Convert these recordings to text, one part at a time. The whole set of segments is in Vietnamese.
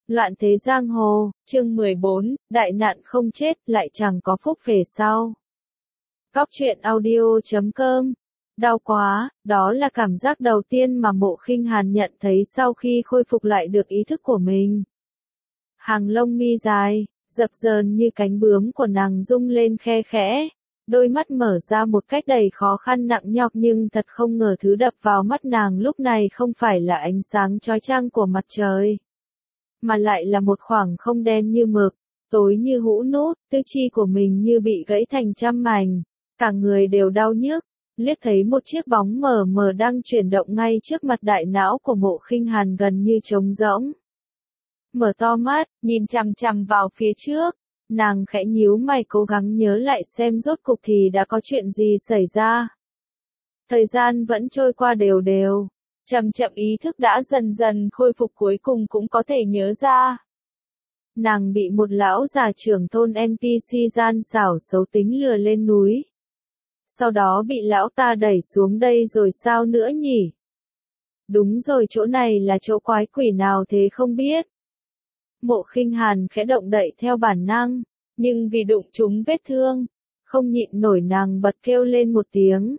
Loạn thế giang hồ, chương 14, đại nạn không chết, lại chẳng có phúc về sau. Góc truyện audio.com. Đau quá, đó là cảm giác đầu tiên mà Mộ Khinh Hàn nhận thấy sau khi khôi phục lại được ý thức của mình. Hàng lông mi dài, dập dờn như cánh bướm của nàng rung lên khe khẽ. Đôi mắt mở ra một cách đầy khó khăn nặng nhọc, nhưng thật không ngờ thứ đập vào mắt nàng lúc này không phải là ánh sáng chói chang của mặt trời, mà lại là một khoảng không đen như mực, tối như hũ nút, tứ chi của mình như bị gãy thành trăm mảnh, cả người đều đau nhức. Liếc thấy một chiếc bóng mờ mờ đang chuyển động ngay trước mặt, đại não của Mộ Khinh Hàn gần như trống rỗng. Mở to mắt, nhìn chằm chằm vào phía trước, nàng khẽ nhíu mày cố gắng nhớ lại xem rốt cục thì đã có chuyện gì xảy ra. Thời gian vẫn trôi qua đều đều, chậm chậm ý thức đã dần dần khôi phục, cuối cùng cũng có thể nhớ ra. Nàng bị một lão già trưởng thôn NPC gian xảo xấu tính lừa lên núi. Sau đó bị lão ta đẩy xuống đây rồi sao nữa nhỉ? Đúng rồi, chỗ này là chỗ quái quỷ nào thế không biết. Mộ Khinh Hàn khẽ động đậy theo bản năng, nhưng vì đụng trúng vết thương, không nhịn nổi nàng bật kêu lên một tiếng.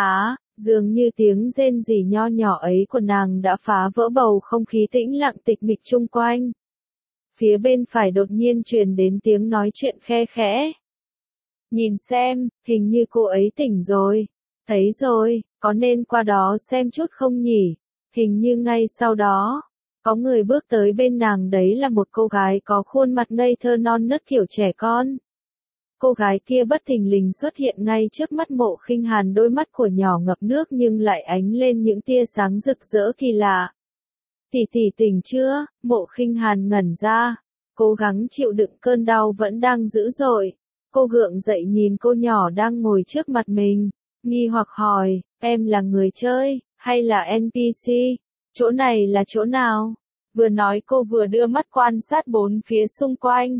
Dường như tiếng rên rỉ nho nhỏ ấy của nàng đã phá vỡ bầu không khí tĩnh lặng tịch mịch chung quanh. Phía bên phải đột nhiên truyền đến tiếng nói chuyện khe khẽ. Nhìn xem, hình như cô ấy tỉnh rồi. Thấy rồi, có nên qua đó xem chút không nhỉ? Hình như ngay sau đó, có người bước tới bên nàng, đấy là một cô gái có khuôn mặt ngây thơ non nớt kiểu trẻ con. Cô gái kia bất thình lình xuất hiện ngay trước mắt Mộ Khinh Hàn, đôi mắt của nhỏ ngập nước nhưng lại ánh lên những tia sáng rực rỡ kỳ lạ. Tỷ tỷ tỉnh chưa? Mộ Khinh Hàn ngẩn ra, cố gắng chịu đựng cơn đau vẫn đang dữ dội. Cô gượng dậy nhìn cô nhỏ đang ngồi trước mặt mình, nghi hoặc hỏi, em là người chơi, hay là NPC? Chỗ này là chỗ nào? Vừa nói cô vừa đưa mắt quan sát bốn phía xung quanh.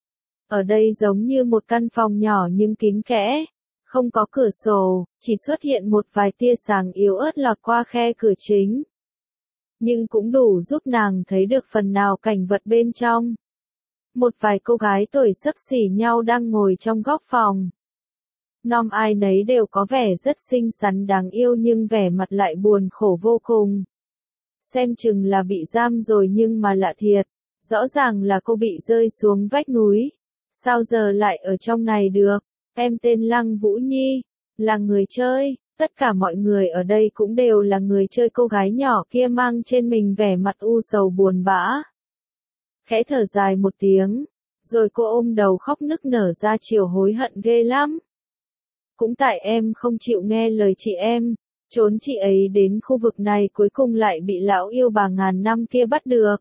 Ở đây giống như một căn phòng nhỏ nhưng kín kẽ, không có cửa sổ, chỉ xuất hiện một vài tia sáng yếu ớt lọt qua khe cửa chính. Nhưng cũng đủ giúp nàng thấy được phần nào cảnh vật bên trong. Một vài cô gái tuổi xấp xỉ nhau đang ngồi trong góc phòng. Nom ai nấy đều có vẻ rất xinh xắn đáng yêu nhưng vẻ mặt lại buồn khổ vô cùng. Xem chừng là bị giam rồi nhưng mà lạ thiệt, rõ ràng là cô bị rơi xuống vách núi. Sao giờ lại ở trong này được? Em tên Lăng Vũ Nhi, là người chơi, tất cả mọi người ở đây cũng đều là người chơi. Cô gái nhỏ kia mang trên mình vẻ mặt u sầu buồn bã. Khẽ thở dài một tiếng, rồi cô ôm đầu khóc nức nở ra chiều hối hận ghê lắm. Cũng tại em không chịu nghe lời chị em, trốn chị ấy đến khu vực này cuối cùng lại bị lão yêu bà ngàn năm kia bắt được.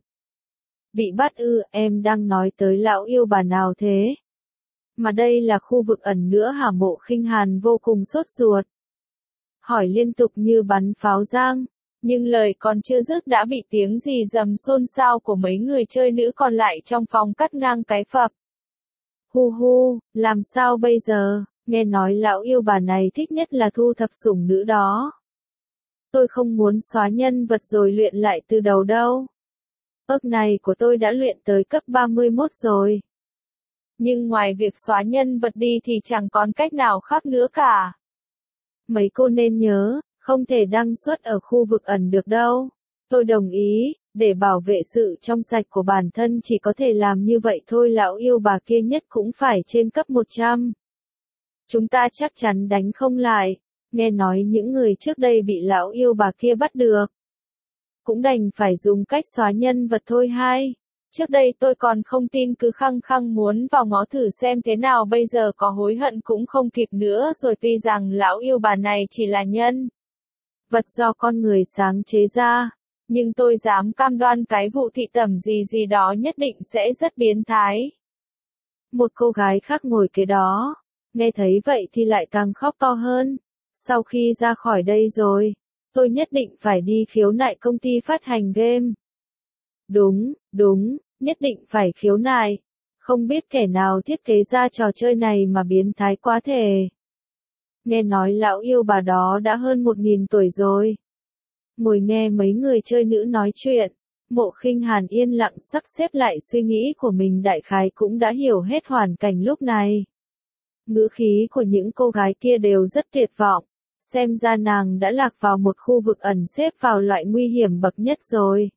Bị bắt ư? Em đang nói tới lão yêu bà nào thế? Mà đây là khu vực ẩn nữa hả? Mộ Khinh Hàn vô cùng sốt ruột, hỏi liên tục như bắn pháo giang, nhưng lời còn chưa dứt đã bị tiếng rì rầm xôn xao của mấy người chơi nữ còn lại trong phòng cắt ngang cái phập. Hu hu, làm sao bây giờ? Nghe nói lão yêu bà này thích nhất là thu thập sủng nữ đó. Tôi không muốn xóa nhân vật rồi luyện lại từ đầu đâu. Ước này của tôi đã luyện tới cấp 31 rồi. Nhưng ngoài việc xóa nhân vật đi thì chẳng còn cách nào khác nữa cả. Mấy cô nên nhớ, không thể đăng xuất ở khu vực ẩn được đâu. Tôi đồng ý, để bảo vệ sự trong sạch của bản thân chỉ có thể làm như vậy thôi. Lão yêu bà kia nhất cũng phải trên cấp 100. Chúng ta chắc chắn đánh không lại. Nghe nói những người trước đây bị lão yêu bà kia bắt được, cũng đành phải dùng cách xóa nhân vật thôi hay. Trước đây tôi còn không tin, cứ khăng khăng muốn vào ngó thử xem thế nào, bây giờ có hối hận cũng không kịp nữa rồi. Tuy rằng lão yêu bà này chỉ là nhân vật do con người sáng chế ra, nhưng tôi dám cam đoan cái vụ thị tẩm gì đó nhất định sẽ rất biến thái. Một cô gái khác ngồi kế đó, nghe thấy vậy thì lại càng khóc to hơn. Sau khi ra khỏi đây rồi, tôi nhất định phải đi khiếu nại công ty phát hành game. Đúng, nhất định phải khiếu nại. Không biết kẻ nào thiết kế ra trò chơi này mà biến thái quá thể. Nghe nói lão yêu bà đó đã hơn 1000 tuổi rồi. Ngồi nghe mấy người chơi nữ nói chuyện, Mộ Khinh Hàn yên lặng sắp xếp lại suy nghĩ của mình, đại khái cũng đã hiểu hết hoàn cảnh lúc này. Ngữ khí của những cô gái kia đều rất tuyệt vọng, xem ra nàng đã lạc vào một khu vực ẩn, xếp vào loại nguy hiểm bậc nhất rồi.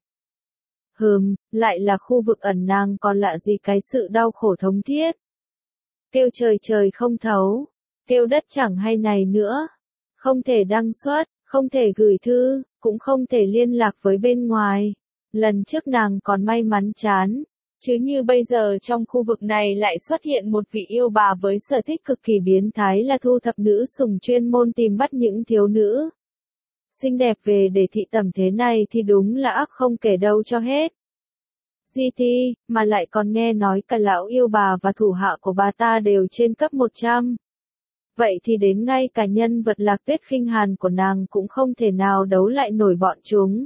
Lại là khu vực ẩn, nàng còn lạ gì cái sự đau khổ thống thiết. Kêu trời trời không thấu, kêu đất chẳng hay này nữa. Không thể đăng xuất, không thể gửi thư, cũng không thể liên lạc với bên ngoài. Lần trước nàng còn may mắn chán, chứ như bây giờ trong khu vực này lại xuất hiện một vị yêu bà với sở thích cực kỳ biến thái là thu thập nữ sủng, chuyên môn tìm bắt những thiếu nữ xinh đẹp về để thị tẩm, thế này thì đúng là ác không kể đâu cho hết. GT, mà lại còn nghe nói cả lão yêu bà và thủ hạ của bà ta đều trên cấp 100. Vậy thì đến ngay cả nhân vật Lạc Tuyết Khinh Hàn của nàng cũng không thể nào đấu lại nổi bọn chúng.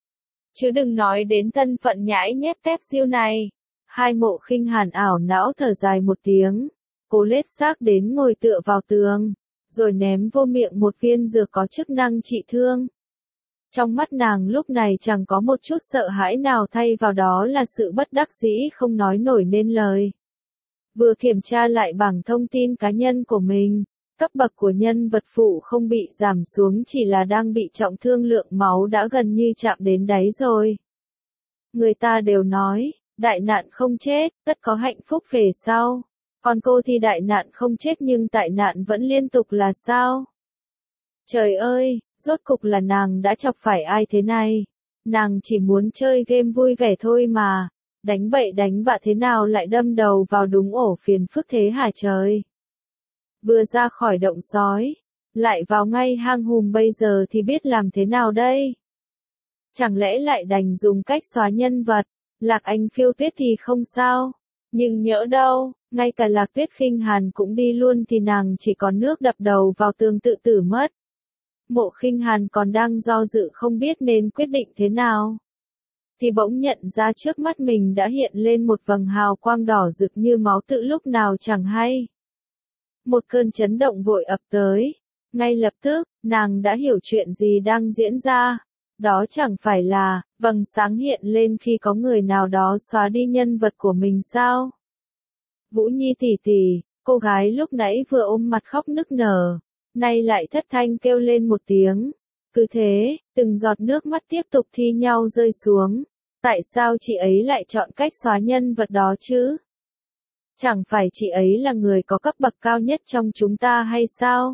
Chứ đừng nói đến thân phận nhãi nhép tép siêu này. Hai Mộ Khinh Hàn ảo não thở dài một tiếng, cô lết xác đến ngồi tựa vào tường, rồi ném vô miệng một viên dược có chức năng trị thương. Trong mắt nàng lúc này chẳng có một chút sợ hãi nào, thay vào đó là sự bất đắc dĩ không nói nổi nên lời. Vừa kiểm tra lại bảng thông tin cá nhân của mình, cấp bậc của nhân vật phụ không bị giảm xuống, chỉ là đang bị trọng thương, lượng máu đã gần như chạm đến đáy rồi. Người ta đều nói, đại nạn không chết, tất có hạnh phúc về sau. Còn cô thì đại nạn không chết nhưng tại nạn vẫn liên tục là sao? Trời ơi, rốt cục là nàng đã chọc phải ai thế này? Nàng chỉ muốn chơi game vui vẻ thôi mà, đánh bậy đánh bạ thế nào lại đâm đầu vào đúng ổ phiền phức thế hả trời? Vừa ra khỏi động sói, lại vào ngay hang hùm, bây giờ thì biết làm thế nào đây? Chẳng lẽ lại đành dùng cách xóa nhân vật? Lạc Anh Phiêu Tuyết thì không sao, nhưng nhỡ đâu, ngay cả Lạc Tuyết Khinh Hàn cũng đi luôn thì nàng chỉ còn nước đập đầu vào tường tự tử mất. Mộ Khinh Hàn còn đang do dự không biết nên quyết định thế nào, thì bỗng nhận ra trước mắt mình đã hiện lên một vầng hào quang đỏ rực như máu tự lúc nào chẳng hay. Một cơn chấn động vội ập tới, ngay lập tức, nàng đã hiểu chuyện gì đang diễn ra. Đó chẳng phải là, vầng sáng hiện lên khi có người nào đó xóa đi nhân vật của mình sao? Vũ Nhi tỷ tỷ, cô gái lúc nãy vừa ôm mặt khóc nức nở, nay lại thất thanh kêu lên một tiếng. Cứ thế, từng giọt nước mắt tiếp tục thi nhau rơi xuống. Tại sao chị ấy lại chọn cách xóa nhân vật đó chứ? Chẳng phải chị ấy là người có cấp bậc cao nhất trong chúng ta hay sao?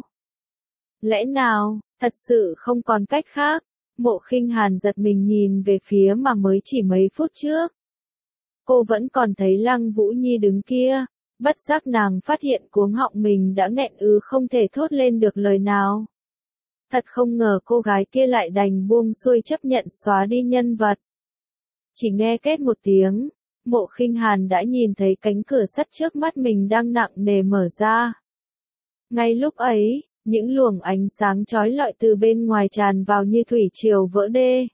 Lẽ nào, thật sự không còn cách khác? Mộ Khinh Hàn giật mình nhìn về phía mà mới chỉ mấy phút trước. Cô vẫn còn thấy Lăng Vũ Nhi đứng kia, bất giác nàng phát hiện cuống họng mình đã nghẹn không thể thốt lên được lời nào. Thật không ngờ cô gái kia lại đành buông xuôi chấp nhận xóa đi nhân vật. Chỉ nghe két một tiếng, Mộ Khinh Hàn đã nhìn thấy cánh cửa sắt trước mắt mình đang nặng nề mở ra. Ngay lúc ấy, những luồng ánh sáng chói lọi từ bên ngoài tràn vào như thủy triều vỡ đê.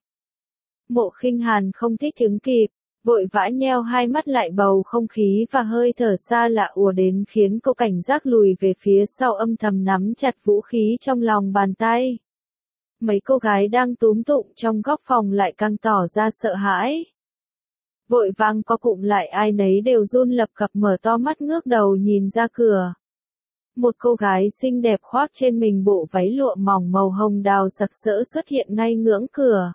Mộ Khinh Hàn không thích ứng kịp, vội vã nheo hai mắt lại, bầu không khí và hơi thở xa lạ ùa đến khiến cô cảnh giác lùi về phía sau, âm thầm nắm chặt vũ khí trong lòng bàn tay. Mấy cô gái đang túm tụm trong góc phòng lại càng tỏ ra sợ hãi. Vội vàng co cụm lại, ai nấy đều run lập cập mở to mắt ngước đầu nhìn ra cửa. Một cô gái xinh đẹp khoác trên mình bộ váy lụa mỏng màu hồng đào sặc sỡ xuất hiện ngay ngưỡng cửa.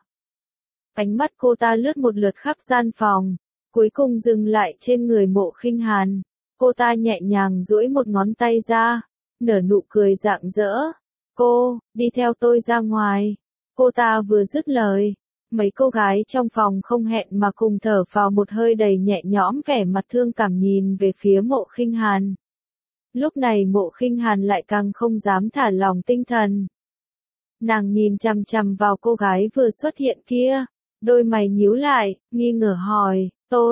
Ánh mắt cô ta lướt một lượt khắp gian phòng, cuối cùng dừng lại trên người Mộ Khinh Hàn. Cô ta nhẹ nhàng duỗi một ngón tay ra, nở nụ cười rạng rỡ. Cô, đi theo tôi ra ngoài. Cô ta vừa dứt lời, mấy cô gái trong phòng không hẹn mà cùng thở phào một hơi đầy nhẹ nhõm, vẻ mặt thương cảm nhìn về phía Mộ Khinh Hàn. Lúc này Mộ Khinh Hàn lại càng không dám thả lỏng tinh thần. Nàng nhìn chằm chằm vào cô gái vừa xuất hiện kia, đôi mày nhíu lại, nghi ngờ hỏi,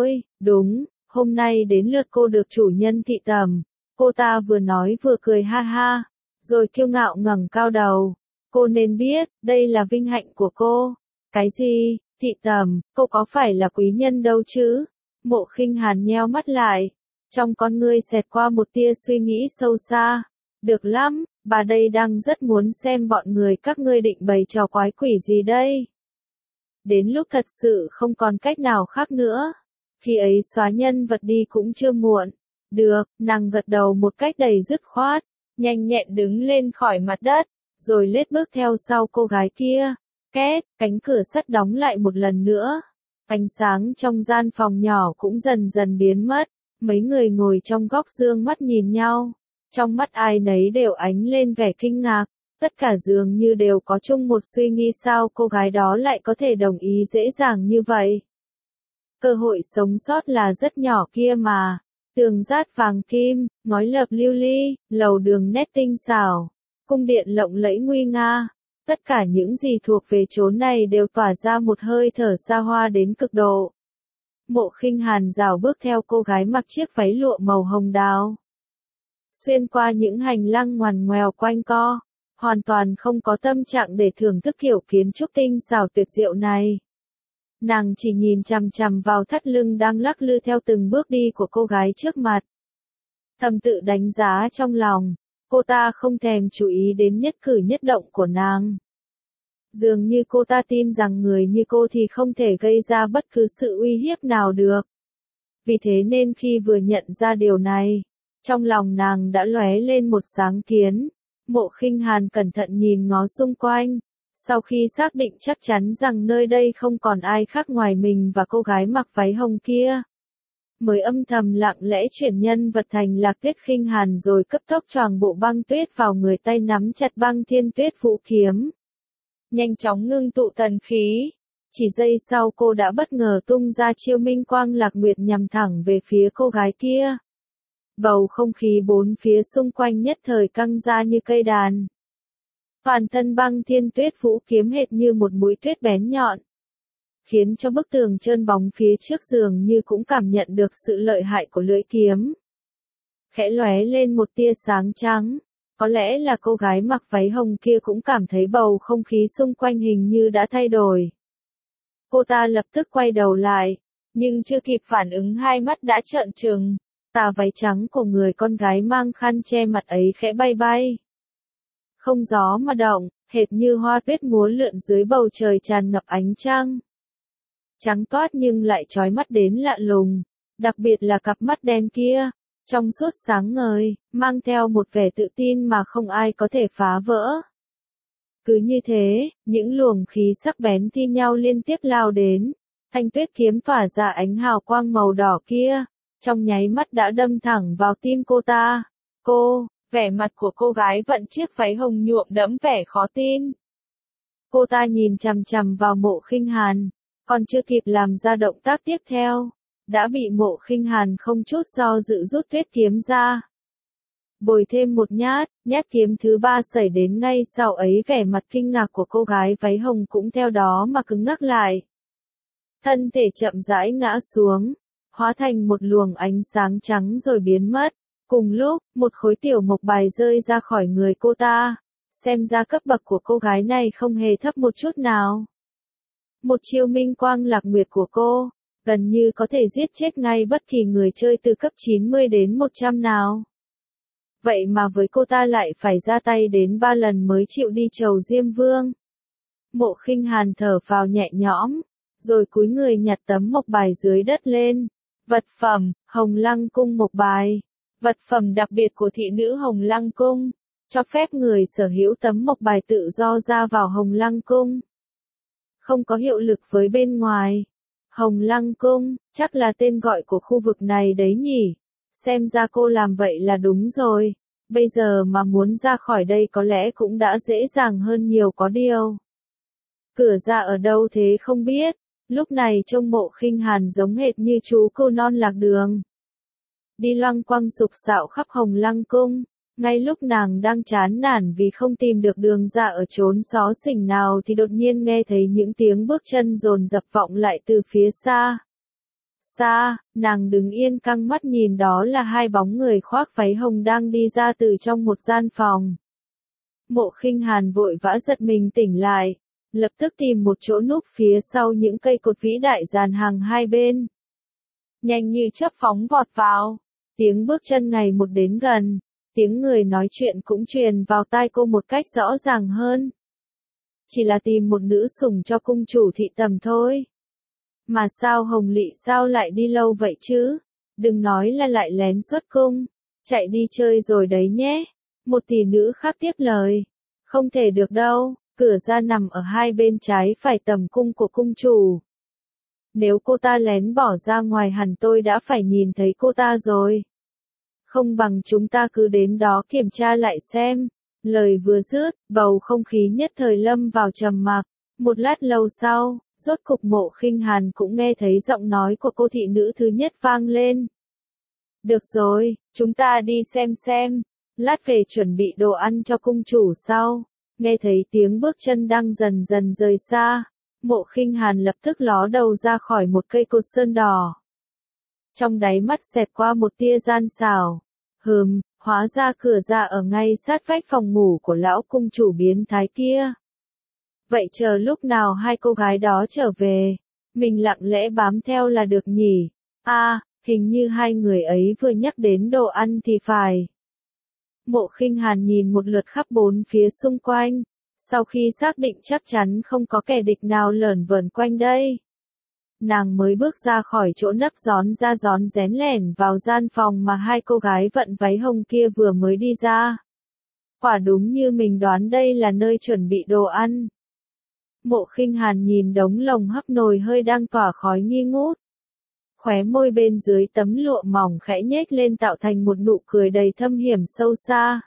đúng, hôm nay đến lượt cô được chủ nhân thị tẩm. Cô ta vừa nói vừa cười ha ha, rồi kiêu ngạo ngẩng cao đầu. Cô nên biết, đây là vinh hạnh của cô. Cái gì, thị tẩm, cô có phải là quý nhân đâu chứ? Mộ Khinh Hàn nheo mắt lại, trong con ngươi xẹt qua một tia suy nghĩ sâu xa. Được lắm, bà đây đang rất muốn xem bọn người các ngươi định bày trò quái quỷ gì đây. Đến lúc thật sự không còn cách nào khác nữa. Khi ấy xóa nhân vật đi cũng chưa muộn. Được, nàng gật đầu một cách đầy dứt khoát, nhanh nhẹn đứng lên khỏi mặt đất, rồi lết bước theo sau cô gái kia. Két, cánh cửa sắt đóng lại một lần nữa. Ánh sáng trong gian phòng nhỏ cũng dần dần biến mất. Mấy người ngồi trong góc dương mắt nhìn nhau. Trong mắt ai nấy đều ánh lên vẻ kinh ngạc. Tất cả dường như đều có chung một suy nghĩ sao cô gái đó lại có thể đồng ý dễ dàng như vậy. Cơ hội sống sót là rất nhỏ kia mà. Tường dát vàng kim, ngói lợp lưu ly, lầu đường nét tinh xảo, cung điện lộng lẫy nguy nga. Tất cả những gì thuộc về chốn này đều tỏa ra một hơi thở xa hoa đến cực độ. Mộ Khinh Hàn rảo bước theo cô gái mặc chiếc váy lụa màu hồng đào. Xuyên qua những hành lang ngoằn ngoèo quanh co, hoàn toàn không có tâm trạng để thưởng thức kiểu kiến trúc tinh xảo tuyệt diệu này. Nàng chỉ nhìn chằm chằm vào thắt lưng đang lắc lư theo từng bước đi của cô gái trước mặt. Thầm tự đánh giá trong lòng, cô ta không thèm chú ý đến nhất cử nhất động của nàng. Dường như cô ta tin rằng người như cô thì không thể gây ra bất cứ sự uy hiếp nào được. Vì thế nên khi vừa nhận ra điều này, trong lòng nàng đã lóe lên một sáng kiến. Mộ Khinh Hàn cẩn thận nhìn ngó xung quanh. Sau khi xác định chắc chắn rằng nơi đây không còn ai khác ngoài mình và cô gái mặc váy hồng kia, mới âm thầm lặng lẽ chuyển nhân vật thành Lạc Tuyết Khinh Hàn rồi cấp tốc choàng bộ băng tuyết vào người, tay nắm chặt băng thiên tuyết vũ kiếm. Nhanh chóng ngưng tụ thần khí. Chỉ giây sau cô đã bất ngờ tung ra chiêu minh quang lạc nguyệt nhằm thẳng về phía cô gái kia. Bầu không khí bốn phía xung quanh nhất thời căng ra như cây đàn. Toàn thân băng thiên tuyết vũ kiếm hệt như một mũi tuyết bén nhọn, khiến cho bức tường trơn bóng phía trước dường như cũng cảm nhận được sự lợi hại của lưỡi kiếm. Khẽ lóe lên một tia sáng trắng, có lẽ là cô gái mặc váy hồng kia cũng cảm thấy bầu không khí xung quanh hình như đã thay đổi. Cô ta lập tức quay đầu lại, nhưng chưa kịp phản ứng hai mắt đã trợn trừng, tà váy trắng của người con gái mang khăn che mặt ấy khẽ bay bay. Không gió mà động, hệt như hoa tuyết múa lượn dưới bầu trời tràn ngập ánh trăng. Trắng toát nhưng lại chói mắt đến lạ lùng, đặc biệt là cặp mắt đen kia, trong suốt sáng ngời, mang theo một vẻ tự tin mà không ai có thể phá vỡ. Cứ như thế, những luồng khí sắc bén thi nhau liên tiếp lao đến, thanh tuyết kiếm tỏa ra ánh hào quang màu đỏ kia, trong nháy mắt đã đâm thẳng vào tim cô ta. Vẻ mặt của cô gái vận chiếc váy hồng nhuộm đẫm vẻ khó tin. Cô ta nhìn chằm chằm vào Mộ Khinh Hàn, còn chưa kịp làm ra động tác tiếp theo, đã bị Mộ Khinh Hàn không chút do dự rút tuyết kiếm ra. Bồi thêm một nhát kiếm thứ ba xảy đến ngay sau ấy, vẻ mặt kinh ngạc của cô gái váy hồng cũng theo đó mà cứng ngắc lại. Thân thể chậm rãi ngã xuống, hóa thành một luồng ánh sáng trắng rồi biến mất. Cùng lúc, một khối tiểu mộc bài rơi ra khỏi người cô ta, xem ra cấp bậc của cô gái này không hề thấp một chút nào. Một chiêu minh quang lạc nguyệt của cô, gần như có thể giết chết ngay bất kỳ người chơi từ cấp 90 đến 100 nào. Vậy mà với cô ta lại phải ra tay đến 3 lần mới chịu đi chầu Diêm Vương. Mộ Khinh Hàn thở phào nhẹ nhõm, rồi cúi người nhặt tấm mộc bài dưới đất lên. Vật phẩm, Hồng Lăng Cung mộc bài. Vật phẩm đặc biệt của thị nữ Hồng Lăng Cung, cho phép người sở hữu tấm mộc bài tự do ra vào Hồng Lăng Cung. Không có hiệu lực với bên ngoài. Hồng Lăng Cung, chắc là tên gọi của khu vực này đấy nhỉ. Xem ra cô làm vậy là đúng rồi. Bây giờ mà muốn ra khỏi đây có lẽ cũng đã dễ dàng hơn nhiều có điều. Cửa ra ở đâu thế không biết. Lúc này trông Mộ Khinh Hàn giống hệt như chú cô non lạc đường. Đi loanh quanh sục sạo khắp Hồng Lăng Cung, ngay lúc nàng đang chán nản vì không tìm được đường ra ở chốn xó xỉnh nào thì đột nhiên nghe thấy những tiếng bước chân dồn dập vọng lại từ phía xa. Nàng đứng yên căng mắt nhìn, đó là hai bóng người khoác váy hồng đang đi ra từ trong một gian phòng. Mộ Khinh Hàn vội vã giật mình tỉnh lại, lập tức tìm một chỗ núp phía sau những cây cột vĩ đại dàn hàng hai bên. Nhanh như chớp phóng vọt vào. Tiếng bước chân ngày một đến gần, tiếng người nói chuyện cũng truyền vào tai cô một cách rõ ràng hơn. chỉ là tìm một nữ sủng cho cung chủ thị tầm thôi. Mà sao Hồng Lị sao lại đi lâu vậy chứ? Đừng nói là lại lén xuất cung, chạy đi chơi rồi đấy nhé. Một tỷ nữ khác tiếp lời. Không thể được đâu, cửa ra nằm ở hai bên trái phải tầm cung của cung chủ. Nếu cô ta lén bỏ ra ngoài hẳn tôi đã phải nhìn thấy cô ta rồi. Không bằng chúng ta cứ đến đó kiểm tra lại xem. Lời vừa dứt, bầu không khí nhất thời lâm vào trầm mặc. Một lát lâu sau, rốt cục Mộ Khinh Hàn cũng nghe thấy giọng nói của cô thị nữ thứ nhất vang lên. Được rồi, chúng ta đi xem. Lát về chuẩn bị đồ ăn cho cung chủ sau. Nghe thấy tiếng bước chân đang dần dần rời xa. Mộ Khinh Hàn lập tức ló đầu ra khỏi một cây cột sơn đỏ. Trong đáy mắt xẹt qua một tia gian xảo. Hóa ra cửa ra ở ngay sát vách phòng ngủ của lão cung chủ biến thái kia. Vậy chờ lúc nào hai cô gái đó trở về, mình lặng lẽ bám theo là được nhỉ? Hình như hai người ấy vừa nhắc đến đồ ăn thì phải. Mộ Khinh Hàn nhìn một lượt khắp bốn phía xung quanh, sau khi xác định chắc chắn không có kẻ địch nào lởn vởn quanh đây. Nàng mới bước ra khỏi chỗ nấp rón ra rón rén lẻn vào gian phòng mà hai cô gái vận váy hồng kia vừa mới đi ra. Quả đúng như mình đoán đây là nơi chuẩn bị đồ ăn. Mộ Khinh Hàn nhìn đống lồng hấp nồi hơi đang tỏa khói nghi ngút. Khóe môi bên dưới tấm lụa mỏng khẽ nhếch lên tạo thành một nụ cười đầy thâm hiểm sâu xa.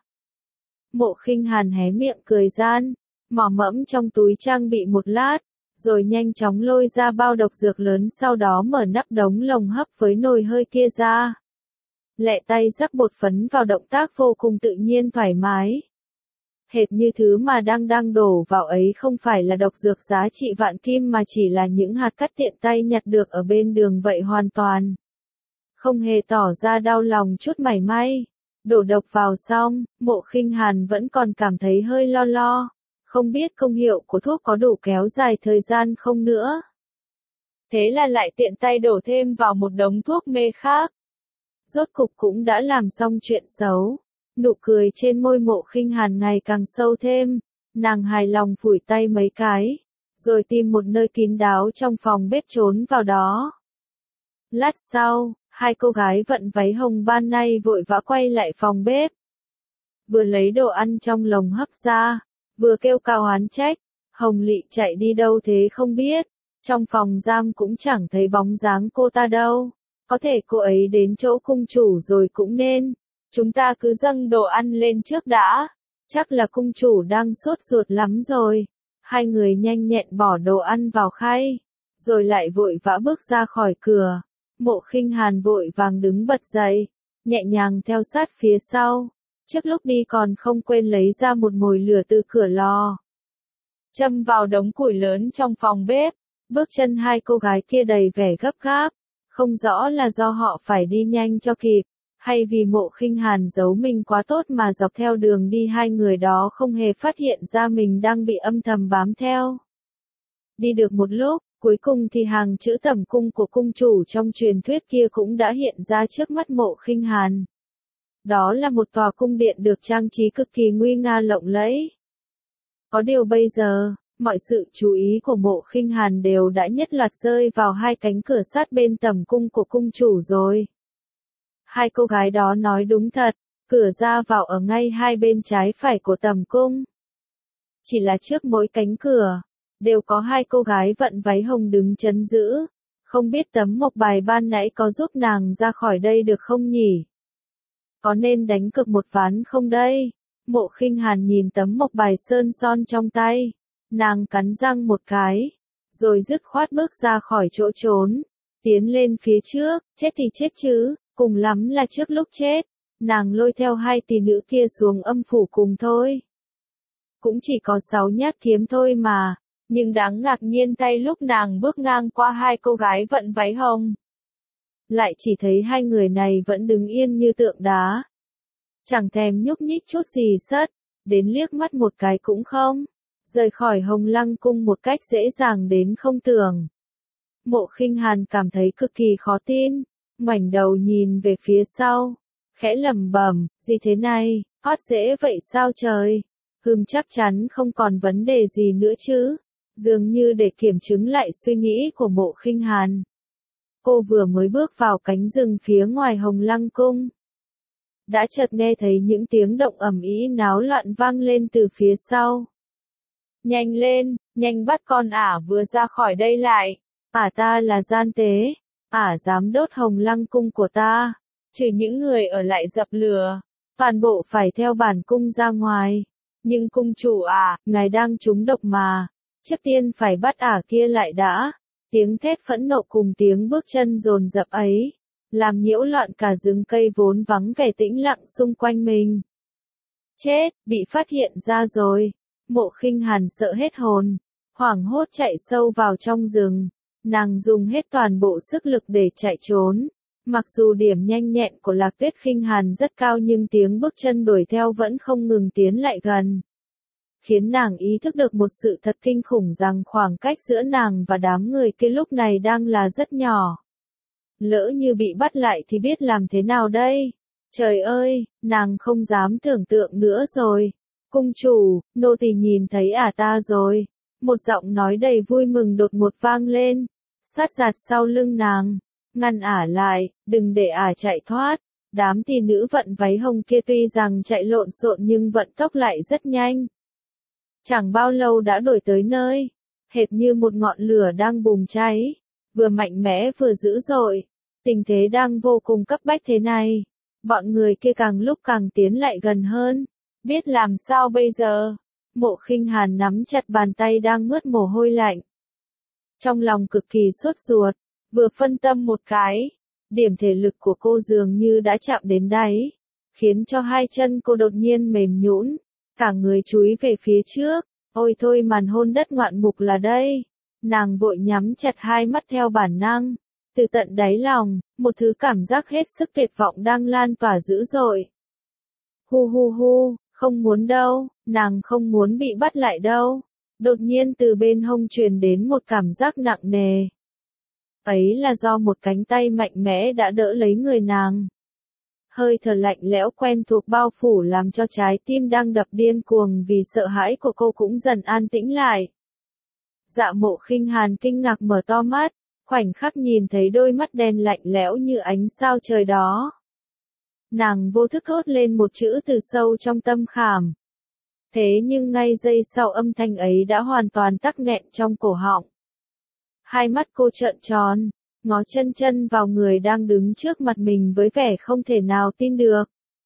Mộ Khinh Hàn hé miệng cười gian, mò mẫm trong túi trang bị một lát, rồi nhanh chóng lôi ra bao độc dược lớn, sau đó mở nắp đống lồng hấp với nồi hơi kia ra. Lẹ tay rắc bột phấn vào, động tác vô cùng tự nhiên thoải mái. Hệt như thứ mà đang đổ vào ấy không phải là độc dược giá trị vạn kim mà chỉ là những hạt cát tiện tay nhặt được ở bên đường vậy, hoàn toàn không hề tỏ ra đau lòng chút mảy may. Đổ độc vào xong, Mộ Khinh Hàn vẫn còn cảm thấy hơi lo, không biết công hiệu của thuốc có đủ kéo dài thời gian không nữa. Thế là lại tiện tay đổ thêm vào một đống thuốc mê khác. Rốt cục cũng đã làm xong chuyện xấu. Nụ cười trên môi Mộ Khinh Hàn ngày càng sâu thêm, nàng hài lòng phủi tay mấy cái, rồi tìm một nơi kín đáo trong phòng bếp trốn vào đó. Lát sau, hai cô gái vận váy hồng ban nay vội vã quay lại phòng bếp. Vừa lấy đồ ăn trong lồng hấp ra, vừa kêu cao oán trách, Hồng Lị chạy đi đâu thế không biết, trong phòng giam cũng chẳng thấy bóng dáng cô ta đâu, có thể cô ấy đến chỗ cung chủ rồi cũng nên. Chúng ta cứ dâng đồ ăn lên trước đã, chắc là cung chủ đang sốt ruột lắm rồi. Hai người nhanh nhẹn bỏ đồ ăn vào khay, rồi lại vội vã bước ra khỏi cửa. Mộ Khinh Hàn vội vàng đứng bật dậy, nhẹ nhàng theo sát phía sau. Trước lúc đi còn không quên lấy ra một mồi lửa từ cửa lò, châm vào đống củi lớn trong phòng bếp. Bước chân hai cô gái kia đầy vẻ gấp gáp, không rõ là do họ phải đi nhanh cho kịp, hay vì Mộ Khinh Hàn giấu mình quá tốt mà dọc theo đường đi hai người đó không hề phát hiện ra mình đang bị âm thầm bám theo. Đi được một lúc, cuối cùng thì hàng chữ tẩm cung của cung chủ trong truyền thuyết kia cũng đã hiện ra trước mắt Mộ Khinh Hàn. Đó là một tòa cung điện được trang trí cực kỳ nguy nga lộng lẫy. Có điều bây giờ, mọi sự chú ý của Mộ Khinh Hàn đều đã nhất loạt rơi vào hai cánh cửa sát bên tẩm cung của cung chủ rồi. Hai cô gái đó nói đúng thật, cửa ra vào ở ngay hai bên trái phải của tẩm cung. Chỉ là trước mỗi cánh cửa, đều có hai cô gái vận váy hồng đứng trấn giữ. Không biết tấm mộc bài ban nãy có giúp nàng ra khỏi đây được không nhỉ? Có nên đánh cược một ván không đây? Mộ Khinh Hàn nhìn tấm mộc bài sơn son trong tay, nàng cắn răng một cái, rồi dứt khoát bước ra khỏi chỗ trốn, tiến lên phía trước. Chết thì chết chứ, cùng lắm là trước lúc chết, nàng lôi theo hai tỷ nữ kia xuống âm phủ cùng thôi. Cũng chỉ có 6 nhát kiếm thôi mà, nhưng đáng ngạc nhiên thay lúc nàng bước ngang qua hai cô gái vận váy hồng, lại chỉ thấy hai người này vẫn đứng yên như tượng đá, chẳng thèm nhúc nhích chút gì sất, đến liếc mắt một cái cũng không, rời khỏi Hồng Lăng cung một cách dễ dàng đến không tưởng. Mộ Khinh Hàn cảm thấy cực kỳ khó tin, ngoảnh đầu nhìn về phía sau, khẽ lẩm bẩm, gì thế này, hót dễ vậy sao trời? Chắc chắn không còn vấn đề gì nữa chứ. Dường như để kiểm chứng lại suy nghĩ của Mộ Khinh Hàn. Cô vừa mới bước vào cánh rừng phía ngoài Hồng Lăng Cung. Đã chợt nghe thấy những tiếng động ầm ĩ náo loạn vang lên từ phía sau. Nhanh lên, nhanh bắt con ả vừa ra khỏi đây lại. Ả ta là gian tế. Ả dám đốt Hồng Lăng Cung của ta. Trừ những người ở lại dập lửa. Toàn bộ phải theo bản cung ra ngoài. Nhưng cung chủ ngài đang trúng độc mà. Trước tiên phải bắt ả kia lại đã. Tiếng thét phẫn nộ cùng tiếng bước chân dồn dập ấy, làm nhiễu loạn cả rừng cây vốn vắng vẻ tĩnh lặng xung quanh mình. Chết, bị phát hiện ra rồi. Mộ Khinh Hàn sợ hết hồn, hoảng hốt chạy sâu vào trong rừng. Nàng dùng hết toàn bộ sức lực để chạy trốn. Mặc dù điểm nhanh nhẹn của Lạc Tuyết Khinh Hàn rất cao nhưng tiếng bước chân đuổi theo vẫn không ngừng tiến lại gần. Khiến nàng ý thức được một sự thật kinh khủng rằng khoảng cách giữa nàng và đám người kia lúc này đang là rất nhỏ. Lỡ như bị bắt lại thì biết làm thế nào đây? Trời ơi, nàng không dám tưởng tượng nữa rồi. Cung chủ, nô tỳ nhìn thấy ả ta rồi. Một giọng nói đầy vui mừng đột ngột vang lên, sát giạt sau lưng nàng. Ngăn ả lại, đừng để ả chạy thoát. Đám tỷ nữ vận váy hồng kia tuy rằng chạy lộn xộn nhưng vận tốc lại rất nhanh. Chẳng bao lâu đã đuổi tới nơi, hệt như một ngọn lửa đang bùng cháy, vừa mạnh mẽ vừa dữ dội. Tình thế đang vô cùng cấp bách thế này, bọn người kia càng lúc càng tiến lại gần hơn. Biết làm sao bây giờ? Mộ Khinh Hàn nắm chặt bàn tay đang mướt mồ hôi lạnh. Trong lòng cực kỳ sốt ruột, vừa phân tâm một cái, điểm thể lực của cô dường như đã chạm đến đáy, khiến cho hai chân cô đột nhiên mềm nhũn. Cả người chúi về phía trước, ôi thôi màn hôn đất ngoạn mục là đây. Nàng vội nhắm chặt hai mắt theo bản năng, từ tận đáy lòng, một thứ cảm giác hết sức tuyệt vọng đang lan tỏa dữ dội. Hu hu hu, không muốn đâu, nàng không muốn bị bắt lại đâu. Đột nhiên từ bên hông truyền đến một cảm giác nặng nề. Ấy là do một cánh tay mạnh mẽ đã đỡ lấy người nàng. Hơi thở lạnh lẽo quen thuộc bao phủ làm cho trái tim đang đập điên cuồng vì sợ hãi của cô cũng dần an tĩnh lại. Dạ Mộ Khinh Hàn kinh ngạc mở to mắt, khoảnh khắc nhìn thấy đôi mắt đen lạnh lẽo như ánh sao trời đó. Nàng vô thức thốt lên một chữ từ sâu trong tâm khảm. Thế nhưng ngay giây sau âm thanh ấy đã hoàn toàn tắc nghẹn trong cổ họng. Hai mắt cô trợn tròn, ngó chân chân vào người đang đứng trước mặt mình với vẻ không thể nào tin được.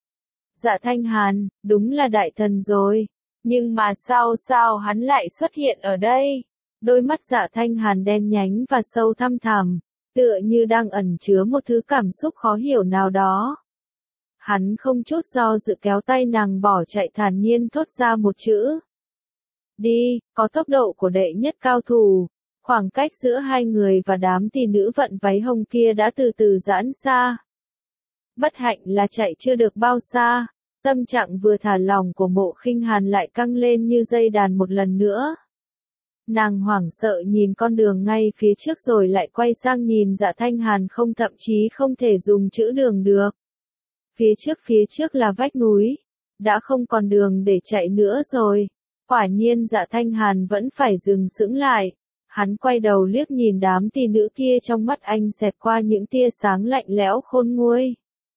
Dạ Thanh Hàn, đúng là đại thần rồi. Nhưng mà sao hắn lại xuất hiện ở đây? Đôi mắt Dạ Thanh Hàn đen nhánh và sâu thăm thẳm, tựa như đang ẩn chứa một thứ cảm xúc khó hiểu nào đó. Hắn không chút do dự kéo tay nàng bỏ chạy thản nhiên thốt ra một chữ. Đi, có tốc độ của đệ nhất cao thủ. Khoảng cách giữa hai người và đám tỷ nữ vận váy hồng kia đã từ từ giãn xa. Bất hạnh là chạy chưa được bao xa, tâm trạng vừa thả lỏng của Mộ Khinh Hàn lại căng lên như dây đàn một lần nữa. Nàng hoảng sợ nhìn con đường ngay phía trước rồi lại quay sang nhìn Dạ Thanh Hàn không, thậm chí không thể dùng chữ đường được. Phía trước là vách núi, đã không còn đường để chạy nữa rồi. Quả nhiên Dạ Thanh Hàn vẫn phải dừng sững lại. Hắn quay đầu liếc nhìn đám tỷ nữ kia, trong mắt anh xẹt qua những tia sáng lạnh lẽo khôn nguôi.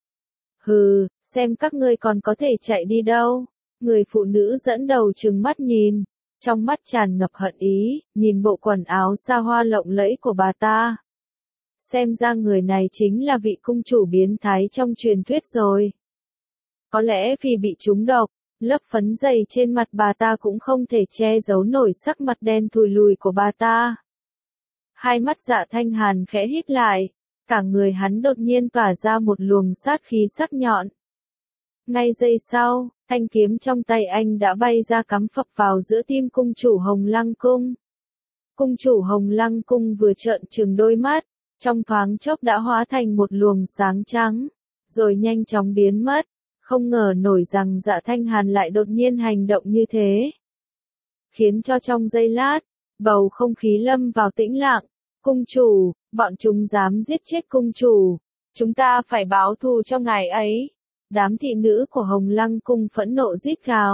Hừ, xem các ngươi còn có thể chạy đi đâu. Người phụ nữ dẫn đầu trừng mắt nhìn, trong mắt tràn ngập hận ý, nhìn bộ quần áo xa hoa lộng lẫy của bà ta. Xem ra người này chính là vị cung chủ biến thái trong truyền thuyết rồi. Có lẽ vì bị trúng độc, lớp phấn dày trên mặt bà ta cũng không thể che giấu nổi sắc mặt đen thùi lùi của bà ta. Hai mắt Dạ Thanh Hàn khẽ híp lại, cả người hắn đột nhiên tỏa ra một luồng sát khí sắc nhọn. Ngay giây sau, thanh kiếm trong tay anh đã bay ra cắm phập vào giữa tim cung chủ Hồng Lăng Cung. Cung chủ Hồng Lăng Cung vừa trợn trừng đôi mắt, trong thoáng chốc đã hóa thành một luồng sáng trắng, rồi nhanh chóng biến mất. Không ngờ nổi rằng Dạ Thanh Hàn lại đột nhiên hành động như thế. Khiến cho trong giây lát, bầu không khí lâm vào tĩnh lặng. Cung chủ, bọn chúng dám giết chết cung chủ. Chúng ta phải báo thù cho ngài ấy. Đám thị nữ của Hồng Lăng Cung phẫn nộ rít gào.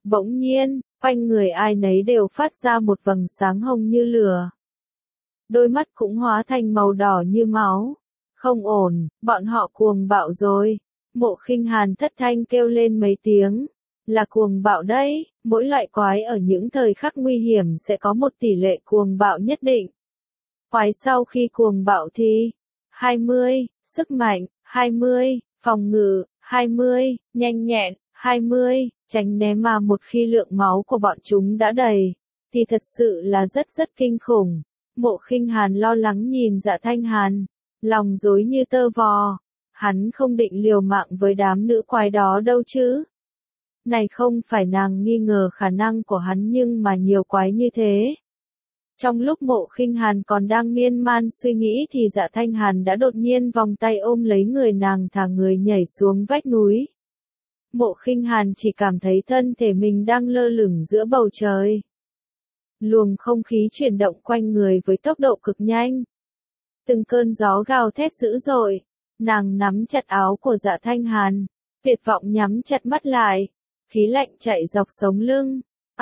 Bỗng nhiên, quanh người ai nấy đều phát ra một vầng sáng hồng như lửa. Đôi mắt cũng hóa thành màu đỏ như máu. Không ổn, bọn họ cuồng bạo rồi. Mộ Khinh Hàn thất thanh kêu lên mấy tiếng. Là cuồng bạo đấy, mỗi loại quái ở những thời khắc nguy hiểm sẽ có một tỷ lệ cuồng bạo nhất định. Quái sau khi cuồng bạo thì 20, sức mạnh, 20, phòng ngự, 20, nhanh nhẹn, 20, tránh né mà một khi lượng máu của bọn chúng đã đầy, thì thật sự là rất kinh khủng. Mộ Khinh Hàn lo lắng nhìn Dạ Thanh Hàn, lòng rối như tơ vò. Hắn không định liều mạng với đám nữ quái đó đâu chứ. Này không phải nàng nghi ngờ khả năng của hắn nhưng mà nhiều quái như thế. Trong lúc Mộ Khinh Hàn còn đang miên man suy nghĩ thì Dạ Thanh Hàn đã đột nhiên vòng tay ôm lấy người nàng thả người nhảy xuống vách núi. Mộ Khinh Hàn chỉ cảm thấy thân thể mình đang lơ lửng giữa bầu trời. Luồng không khí chuyển động quanh người với tốc độ cực nhanh. Từng cơn gió gào thét dữ dội. Nàng nắm chặt áo của Dạ Thanh Hàn, tuyệt vọng nhắm chặt mắt lại. Khí lạnh chạy dọc sống lưng.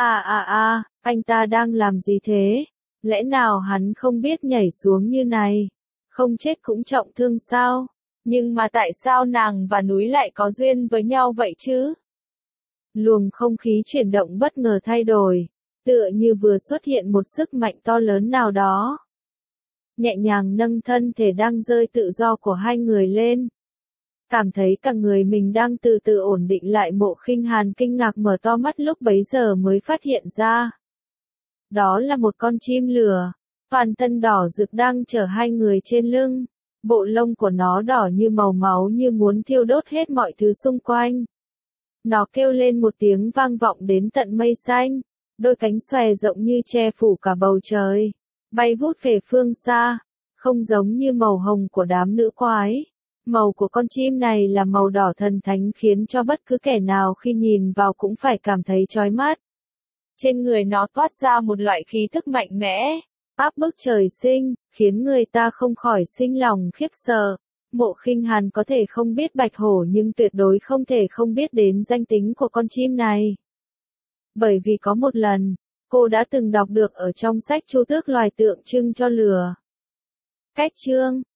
Anh ta đang làm gì thế? Lẽ nào hắn không biết nhảy xuống như này? Không chết cũng trọng thương sao? Nhưng mà tại sao nàng và núi lại có duyên với nhau vậy chứ? Luồng không khí chuyển động bất ngờ thay đổi, tựa như vừa xuất hiện một sức mạnh to lớn nào đó. Nhẹ nhàng nâng thân thể đang rơi tự do của hai người lên. Cảm thấy cả người mình đang từ từ ổn định lại. Mộ Khinh Hàn kinh ngạc mở to mắt lúc bấy giờ mới phát hiện ra. Đó là một con chim lửa, toàn thân đỏ rực đang chở hai người trên lưng. Bộ lông của nó đỏ như màu máu như muốn thiêu đốt hết mọi thứ xung quanh. Nó kêu lên một tiếng vang vọng đến tận mây xanh, đôi cánh xòe rộng như che phủ cả bầu trời, bay vút về phương xa, không giống như màu hồng của đám nữ quái. Màu của con chim này là màu đỏ thần thánh khiến cho bất cứ kẻ nào khi nhìn vào cũng phải cảm thấy chói mắt. Trên người nó toát ra một loại khí thức mạnh mẽ, áp bức trời sinh, khiến người ta không khỏi sinh lòng khiếp sợ. Mộ Khinh Hàn có thể không biết bạch hổ nhưng tuyệt đối không thể không biết đến danh tính của con chim này. Bởi vì có một lần, cô đã từng đọc được ở trong sách Chu Tước loài tượng trưng cho lửa. Cách chương